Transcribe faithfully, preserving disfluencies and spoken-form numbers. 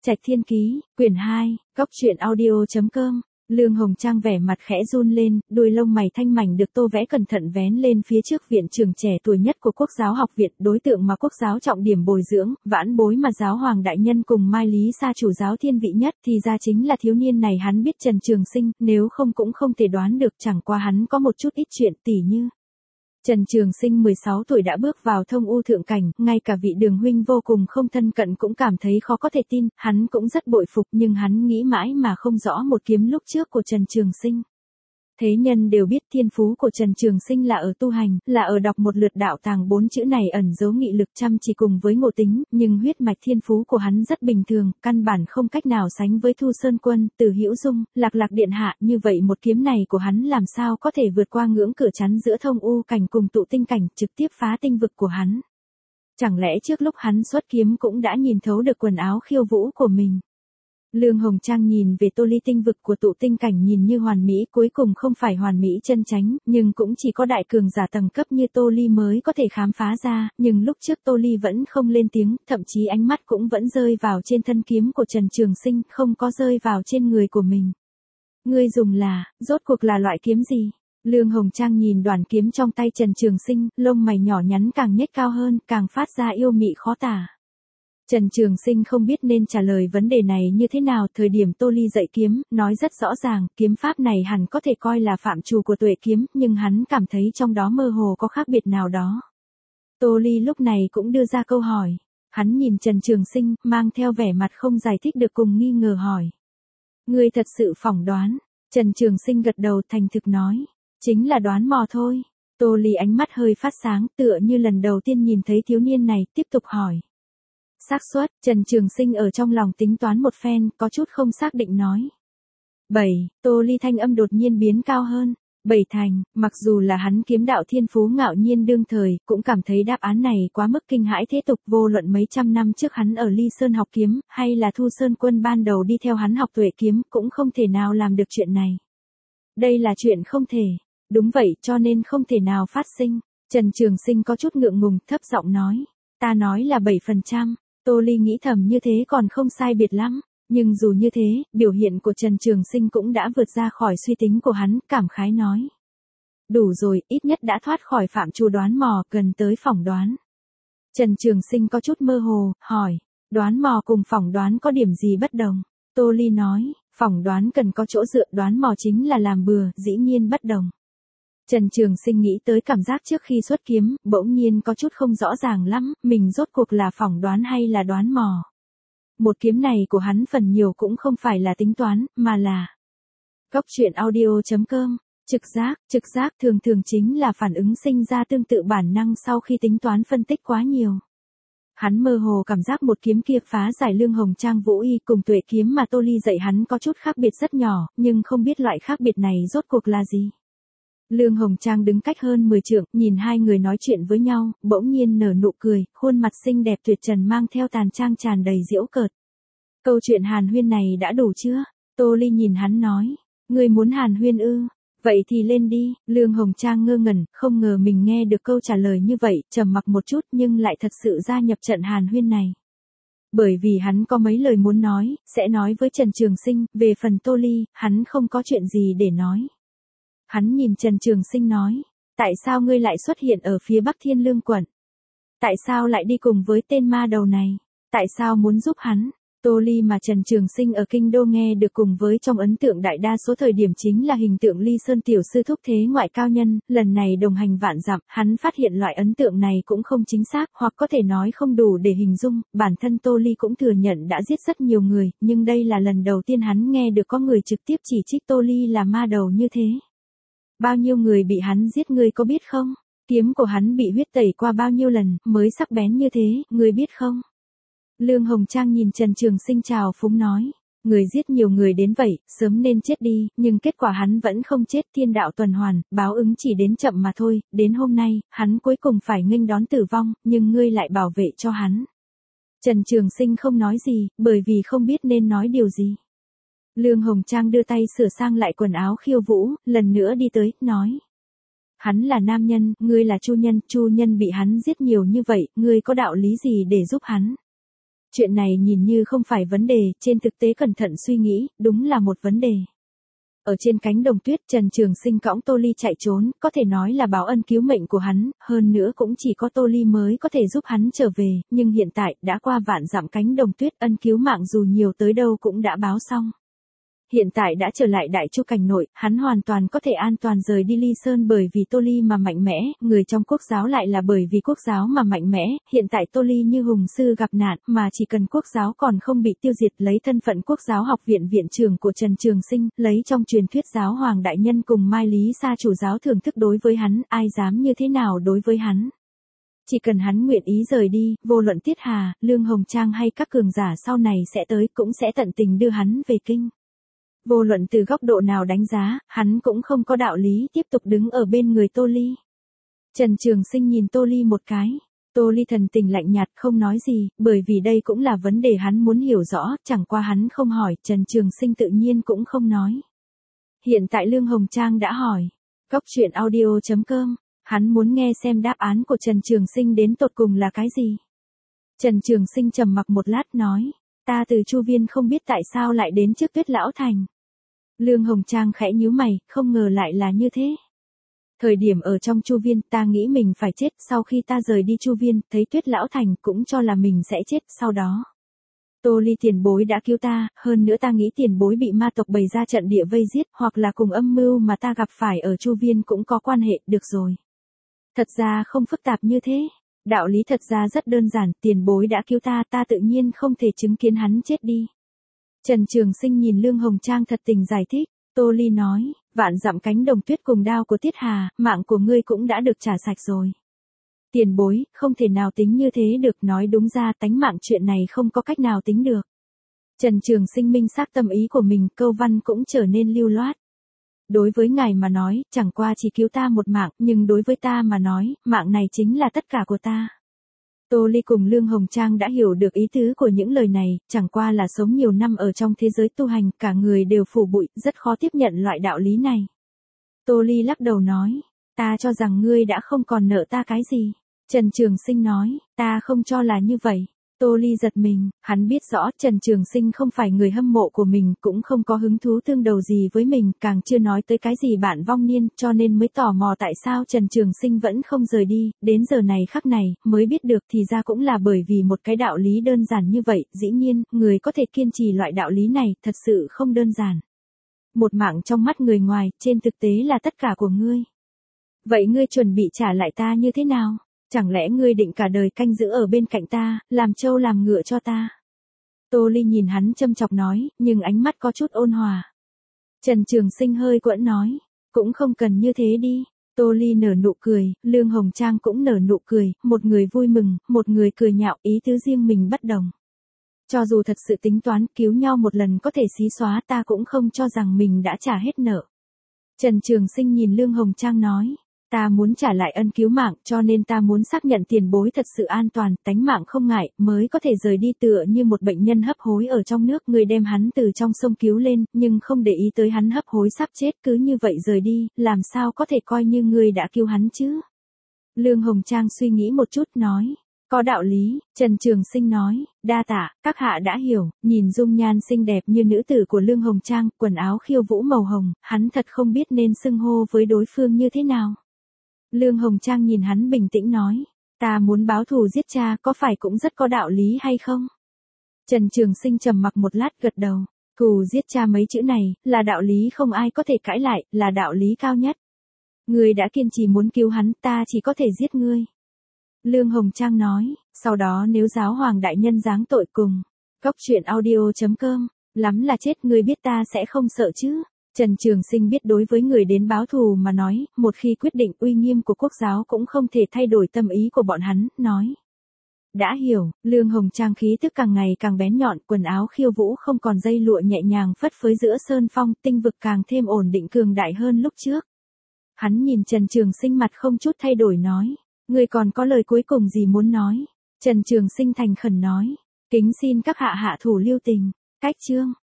Trạch Thiên Ký, quyển hai, góc truyện audio chấm com. Lương Hồng Trang vẻ mặt khẽ run lên, đuôi lông mày thanh mảnh được tô vẽ cẩn thận vén lên phía trước viện trưởng trẻ tuổi nhất của Quốc giáo học viện, đối tượng mà Quốc giáo trọng điểm bồi dưỡng, vãn bối mà giáo hoàng đại nhân cùng Mai Lý Sa chủ giáo thiên vị nhất thì ra chính là thiếu niên này. Hắn biết Trần Trường Sinh, nếu không cũng không thể đoán được, chẳng qua hắn có một chút ít chuyện tỉ như. Trần Trường Sinh mười sáu tuổi đã bước vào thông u thượng cảnh, ngay cả vị Đường huynh vô cùng không thân cận cũng cảm thấy khó có thể tin, hắn cũng rất bội phục nhưng hắn nghĩ mãi mà không rõ một kiếm lúc trước của Trần Trường Sinh. Thế nhân đều biết thiên phú của Trần Trường Sinh là ở tu hành, là ở đọc một lượt đạo tàng, bốn chữ này ẩn giấu nghị lực chăm chỉ cùng với ngộ tính, nhưng huyết mạch thiên phú của hắn rất bình thường, căn bản không cách nào sánh với Thu Sơn Quân, Từ Hữu Dung, Lạc Lạc điện hạ, như vậy một kiếm này của hắn làm sao có thể vượt qua ngưỡng cửa chắn giữa thông u cảnh cùng tụ tinh cảnh, trực tiếp phá tinh vực của hắn. Chẳng lẽ trước lúc hắn xuất kiếm cũng đã nhìn thấu được quần áo khiêu vũ của mình? Lương Hồng Trang nhìn về Tô Ly tinh vực của tụ tinh cảnh nhìn như hoàn mỹ, cuối cùng không phải hoàn mỹ chân chánh, nhưng cũng chỉ có đại cường giả tầng cấp như Tô Ly mới có thể khám phá ra, nhưng lúc trước Tô Ly vẫn không lên tiếng, thậm chí ánh mắt cũng vẫn rơi vào trên thân kiếm của Trần Trường Sinh, không có rơi vào trên người của mình. Ngươi dùng là, rốt cuộc là loại kiếm gì? Lương Hồng Trang nhìn đoàn kiếm trong tay Trần Trường Sinh, lông mày nhỏ nhắn càng nhếch cao hơn, càng phát ra yêu mị khó tả. Trần Trường Sinh không biết nên trả lời vấn đề này như thế nào. Thời điểm Tô Ly dạy kiếm, nói rất rõ ràng, kiếm pháp này hẳn có thể coi là phạm trù của tuệ kiếm, nhưng hắn cảm thấy trong đó mơ hồ có khác biệt nào đó. Tô Ly lúc này cũng đưa ra câu hỏi. Hắn nhìn Trần Trường Sinh, mang theo vẻ mặt không giải thích được cùng nghi ngờ hỏi. Ngươi thật sự phỏng đoán? Trần Trường Sinh gật đầu thành thực nói. Chính là đoán mò thôi. Tô Ly ánh mắt hơi phát sáng, tựa như lần đầu tiên nhìn thấy thiếu niên này, tiếp tục hỏi. Xác suất, Trần Trường Sinh ở trong lòng tính toán một phen, có chút không xác định nói. Bảy, Tô Ly thanh âm đột nhiên biến cao hơn. Bảy thành, mặc dù là hắn kiếm đạo thiên phú ngạo nhiên đương thời, cũng cảm thấy đáp án này quá mức kinh hãi thế tục. Vô luận mấy trăm năm trước hắn ở Ly Sơn học kiếm, hay là Thu Sơn Quân ban đầu đi theo hắn học tuệ kiếm, cũng không thể nào làm được chuyện này. Đây là chuyện không thể. Đúng vậy, cho nên không thể nào phát sinh. Trần Trường Sinh có chút ngượng ngùng, thấp giọng nói. Ta nói là bảy phần trăm. Tô Ly nghĩ thầm như thế còn không sai biệt lắm, nhưng dù như thế, biểu hiện của Trần Trường Sinh cũng đã vượt ra khỏi suy tính của hắn, cảm khái nói. Đủ rồi, ít nhất đã thoát khỏi phạm trù đoán mò, gần tới phỏng đoán. Trần Trường Sinh có chút mơ hồ, hỏi, đoán mò cùng phỏng đoán có điểm gì bất đồng? Tô Ly nói, phỏng đoán cần có chỗ dựa, đoán mò chính là làm bừa, dĩ nhiên bất đồng. Trần Trường Sinh nghĩ tới cảm giác trước khi xuất kiếm, bỗng nhiên có chút không rõ ràng lắm, mình rốt cuộc là phỏng đoán hay là đoán mò. Một kiếm này của hắn phần nhiều cũng không phải là tính toán, mà là góc truyện audio chấm com. Trực giác, trực giác thường thường chính là phản ứng sinh ra tương tự bản năng sau khi tính toán phân tích quá nhiều. Hắn mơ hồ cảm giác một kiếm kia phá giải Lương Hồng Trang vũ y cùng tuệ kiếm mà Tô Ly dạy hắn có chút khác biệt rất nhỏ, nhưng không biết loại khác biệt này rốt cuộc là gì. Lương Hồng Trang đứng cách hơn mười trượng, nhìn hai người nói chuyện với nhau, bỗng nhiên nở nụ cười, khuôn mặt xinh đẹp tuyệt trần mang theo tàn trang tràn đầy giễu cợt. Câu chuyện hàn huyên này đã đủ chưa? Tô Ly nhìn hắn nói, ngươi muốn hàn huyên ư? Vậy thì lên đi. Lương Hồng Trang ngơ ngẩn, không ngờ mình nghe được câu trả lời như vậy, trầm mặc một chút nhưng lại thật sự gia nhập trận hàn huyên này. Bởi vì hắn có mấy lời muốn nói, sẽ nói với Trần Trường Sinh, về phần Tô Ly, hắn không có chuyện gì để nói. Hắn nhìn Trần Trường Sinh nói, tại sao ngươi lại xuất hiện ở phía Bắc Thiên Lương quận? Tại sao lại đi cùng với tên ma đầu này? Tại sao muốn giúp hắn? Tô Ly mà Trần Trường Sinh ở kinh đô nghe được cùng với trong ấn tượng đại đa số thời điểm chính là hình tượng Ly Sơn tiểu sư thúc thế ngoại cao nhân, lần này đồng hành vạn dặm, hắn phát hiện loại ấn tượng này cũng không chính xác, hoặc có thể nói không đủ để hình dung, bản thân Tô Ly cũng thừa nhận đã giết rất nhiều người, nhưng đây là lần đầu tiên hắn nghe được có người trực tiếp chỉ trích Tô Ly là ma đầu như thế. Bao nhiêu người bị hắn giết ngươi có biết không? Kiếm của hắn bị huyết tẩy qua bao nhiêu lần, mới sắc bén như thế, ngươi biết không? Lương Hồng Trang nhìn Trần Trường Sinh trào phúng nói, người giết nhiều người đến vậy, sớm nên chết đi, nhưng kết quả hắn vẫn không chết. Thiên đạo tuần hoàn, báo ứng chỉ đến chậm mà thôi, đến hôm nay, hắn cuối cùng phải nghênh đón tử vong, nhưng ngươi lại bảo vệ cho hắn. Trần Trường Sinh không nói gì, bởi vì không biết nên nói điều gì. Lương Hồng Trang đưa tay sửa sang lại quần áo khiêu vũ, lần nữa đi tới, nói. Hắn là nam nhân, ngươi là chu nhân, chu nhân bị hắn giết nhiều như vậy, ngươi có đạo lý gì để giúp hắn? Chuyện này nhìn như không phải vấn đề, trên thực tế cẩn thận suy nghĩ, đúng là một vấn đề. Ở trên cánh đồng tuyết, Trần Trường Sinh cõng Tô Ly chạy trốn, có thể nói là báo ân cứu mệnh của hắn, hơn nữa cũng chỉ có Tô Ly mới có thể giúp hắn trở về, nhưng hiện tại, đã qua vạn dặm cánh đồng tuyết, ân cứu mạng dù nhiều tới đâu cũng đã báo xong. Hiện tại đã trở lại Đại Chu cảnh nội, hắn hoàn toàn có thể an toàn rời đi Ly Sơn bởi vì Tô Ly mà mạnh mẽ, người trong quốc giáo lại là bởi vì quốc giáo mà mạnh mẽ, hiện tại Tô Ly như hùng sư gặp nạn, mà chỉ cần quốc giáo còn không bị tiêu diệt, lấy thân phận quốc giáo học viện viện trưởng của Trần Trường Sinh, lấy trong truyền thuyết giáo hoàng đại nhân cùng Mai Lý Sa chủ giáo thưởng thức đối với hắn, ai dám như thế nào đối với hắn. Chỉ cần hắn nguyện ý rời đi, vô luận Tiết Hà, Lương Hồng Trang hay các cường giả sau này sẽ tới cũng sẽ tận tình đưa hắn về kinh. Vô luận từ góc độ nào đánh giá, hắn cũng không có đạo lý tiếp tục đứng ở bên người Tô Ly. Trần Trường Sinh nhìn Tô Ly một cái. Tô Ly thần tình lạnh nhạt không nói gì, bởi vì đây cũng là vấn đề hắn muốn hiểu rõ, chẳng qua hắn không hỏi, Trần Trường Sinh tự nhiên cũng không nói. Hiện tại Lương Hồng Trang đã hỏi. Cóc truyện audio chấm com, hắn muốn nghe xem đáp án của Trần Trường Sinh đến tột cùng là cái gì. Trần Trường Sinh trầm mặc một lát nói, ta từ Chu Viên không biết tại sao lại đến trước Tuyết Lão Thành. Lương Hồng Trang khẽ nhíu mày, không ngờ lại là như thế. Thời điểm ở trong Chu Viên ta nghĩ mình phải chết, sau khi ta rời đi Chu Viên, thấy Tuyết Lão Thành cũng cho là mình sẽ chết sau đó. Tô Ly tiền bối đã cứu ta, hơn nữa ta nghĩ tiền bối bị ma tộc bày ra trận địa vây giết, hoặc là cùng âm mưu mà ta gặp phải ở Chu Viên cũng có quan hệ, được rồi. Thật ra không phức tạp như thế. Đạo lý thật ra rất đơn giản, tiền bối đã cứu ta, ta tự nhiên không thể chứng kiến hắn chết đi. Trần Trường Sinh nhìn Lương Hồng Trang thật tình giải thích, Tô Ly nói, vạn dặm cánh đồng tuyết cùng đao của Tiết Hà, mạng của ngươi cũng đã được trả sạch rồi. Tiền bối, không thể nào tính như thế được, nói đúng ra tánh mạng chuyện này không có cách nào tính được. Trần Trường Sinh minh xác tâm ý của mình, câu văn cũng trở nên lưu loát. Đối với ngài mà nói, chẳng qua chỉ cứu ta một mạng, nhưng đối với ta mà nói, mạng này chính là tất cả của ta. Tô Ly cùng Lương Hồng Trang đã hiểu được ý tứ của những lời này, chẳng qua là sống nhiều năm ở trong thế giới tu hành, cả người đều phủ bụi, rất khó tiếp nhận loại đạo lý này. Tô Ly lắc đầu nói, ta cho rằng ngươi đã không còn nợ ta cái gì. Trần Trường Sinh nói, ta không cho là như vậy. Tô Ly giật mình, hắn biết rõ Trần Trường Sinh không phải người hâm mộ của mình, cũng không có hứng thú tương đầu gì với mình, càng chưa nói tới cái gì bạn vong niên, cho nên mới tò mò tại sao Trần Trường Sinh vẫn không rời đi, đến giờ này khắc này, mới biết được thì ra cũng là bởi vì một cái đạo lý đơn giản như vậy, dĩ nhiên, người có thể kiên trì loại đạo lý này, thật sự không đơn giản. Một mạng trong mắt người ngoài, trên thực tế là tất cả của ngươi. Vậy ngươi chuẩn bị trả lại ta như thế nào? Chẳng lẽ ngươi định cả đời canh giữ ở bên cạnh ta, làm trâu làm ngựa cho ta? Tô Ly nhìn hắn châm chọc nói, nhưng ánh mắt có chút ôn hòa. Trần Trường Sinh hơi quẫn nói, cũng không cần như thế đi. Tô Ly nở nụ cười, Lương Hồng Trang cũng nở nụ cười, một người vui mừng, một người cười nhạo, ý tứ riêng mình bất đồng. Cho dù thật sự tính toán cứu nhau một lần có thể xí xóa, ta cũng không cho rằng mình đã trả hết nợ. Trần Trường Sinh nhìn Lương Hồng Trang nói, ta muốn trả lại ân cứu mạng, cho nên ta muốn xác nhận tiền bối thật sự an toàn, tánh mạng không ngại, mới có thể rời đi tựa như một bệnh nhân hấp hối ở trong nước, người đem hắn từ trong sông cứu lên, nhưng không để ý tới hắn hấp hối sắp chết, cứ như vậy rời đi, làm sao có thể coi như người đã cứu hắn chứ? Lương Hồng Trang suy nghĩ một chút nói, có đạo lý. Trần Trường Sinh nói, đa tạ, các hạ đã hiểu. Nhìn dung nhan xinh đẹp như nữ tử của Lương Hồng Trang, quần áo khiêu vũ màu hồng, hắn thật không biết nên xưng hô với đối phương như thế nào. Lương Hồng Trang nhìn hắn bình tĩnh nói, ta muốn báo thù giết cha, có phải cũng rất có đạo lý hay không? Trần Trường Sinh trầm mặc một lát gật đầu, thù giết cha mấy chữ này, là đạo lý không ai có thể cãi lại, là đạo lý cao nhất. Ngươi đã kiên trì muốn cứu hắn, ta chỉ có thể giết ngươi. Lương Hồng Trang nói, sau đó nếu giáo hoàng đại nhân giáng tội cùng, cóc truyện audio chấm com, lắm là chết, ngươi biết ta sẽ không sợ chứ? Trần Trường Sinh biết đối với người đến báo thù mà nói, một khi quyết định uy nghiêm của quốc giáo cũng không thể thay đổi tâm ý của bọn hắn, nói. Đã hiểu. Lương Hồng Trang khí tức càng ngày càng bén nhọn, quần áo khiêu vũ không còn dây lụa nhẹ nhàng phất phới giữa sơn phong, tinh vực càng thêm ổn định cường đại hơn lúc trước. Hắn nhìn Trần Trường Sinh mặt không chút thay đổi nói, ngươi còn có lời cuối cùng gì muốn nói? Trần Trường Sinh thành khẩn nói, kính xin các hạ hạ thủ lưu tình. Cách chương